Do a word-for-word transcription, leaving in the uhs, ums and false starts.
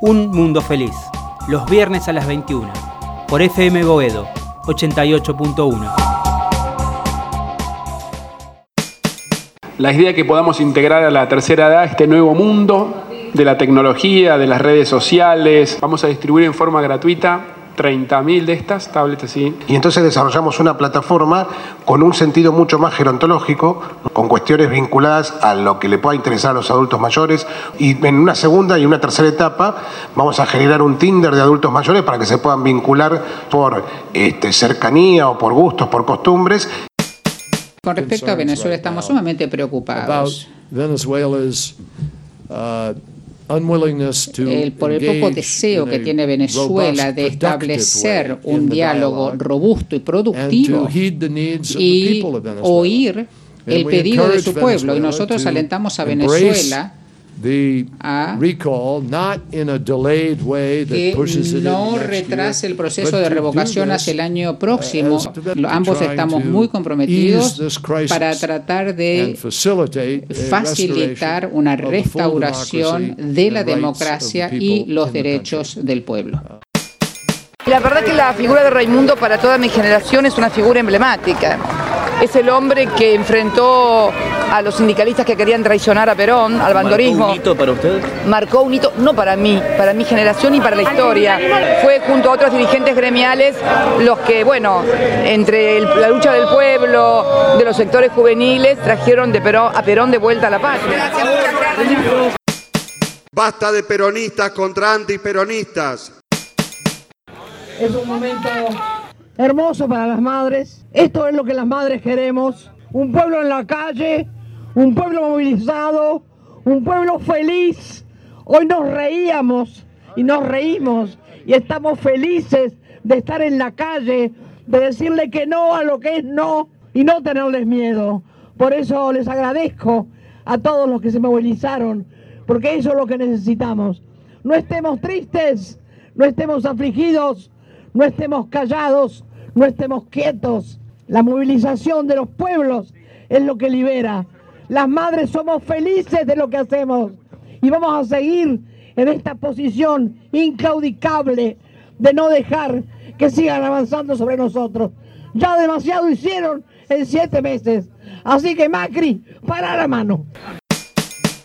Un Mundo Feliz, los viernes a las veintiuna, por F M Boedo, ochenta y ocho punto uno. La idea es que podamos integrar a la tercera edad este nuevo mundo de la tecnología, de las redes sociales. Vamos a distribuir en forma gratuita treinta mil de estas tablets así. Y entonces desarrollamos una plataforma con un sentido mucho más gerontológico, con cuestiones vinculadas a lo que le pueda interesar a los adultos mayores. Y en una segunda y una tercera etapa vamos a generar un Tinder de adultos mayores para que se puedan vincular por este, cercanía o por gustos, por costumbres. Con respecto a Venezuela, estamos sumamente preocupados. Venezuela's uh, unwillingness to el, por el poco deseo que tiene Venezuela de establecer un diálogo robusto y productivo y oír el pedido de su pueblo. Y nosotros alentamos a Venezuela a que no retrase el proceso de revocación hacia el año próximo. Ambos estamos muy comprometidos para tratar de facilitar una restauración de la democracia y los derechos del pueblo. La verdad que la figura de Raimundo para toda mi generación es una figura emblemática. Es el hombre que enfrentó a los sindicalistas que querían traicionar a Perón, al bandorismo. ¿Marcó un hito para usted? Marcó un hito, no para mí, para mi generación y para la historia. Fue junto a otros dirigentes gremiales los que, bueno, entre el, la lucha del pueblo, de los sectores juveniles, trajeron de Perón, a Perón de vuelta a la patria. Basta de peronistas contra antiperonistas. Es un momento hermoso para las madres. Esto es lo que las madres queremos. Un pueblo en la calle, un pueblo movilizado, un pueblo feliz. Hoy nos reíamos y nos reímos y estamos felices de estar en la calle, de decirle que no a lo que es no y no tenerles miedo. Por eso les agradezco a todos los que se movilizaron, porque eso es lo que necesitamos. No estemos tristes, no estemos afligidos, no estemos callados, no estemos quietos. La movilización de los pueblos es lo que libera. Las madres somos felices de lo que hacemos y vamos a seguir en esta posición inclaudicable de no dejar que sigan avanzando sobre nosotros. Ya demasiado hicieron en siete meses. Así que Macri, para la mano.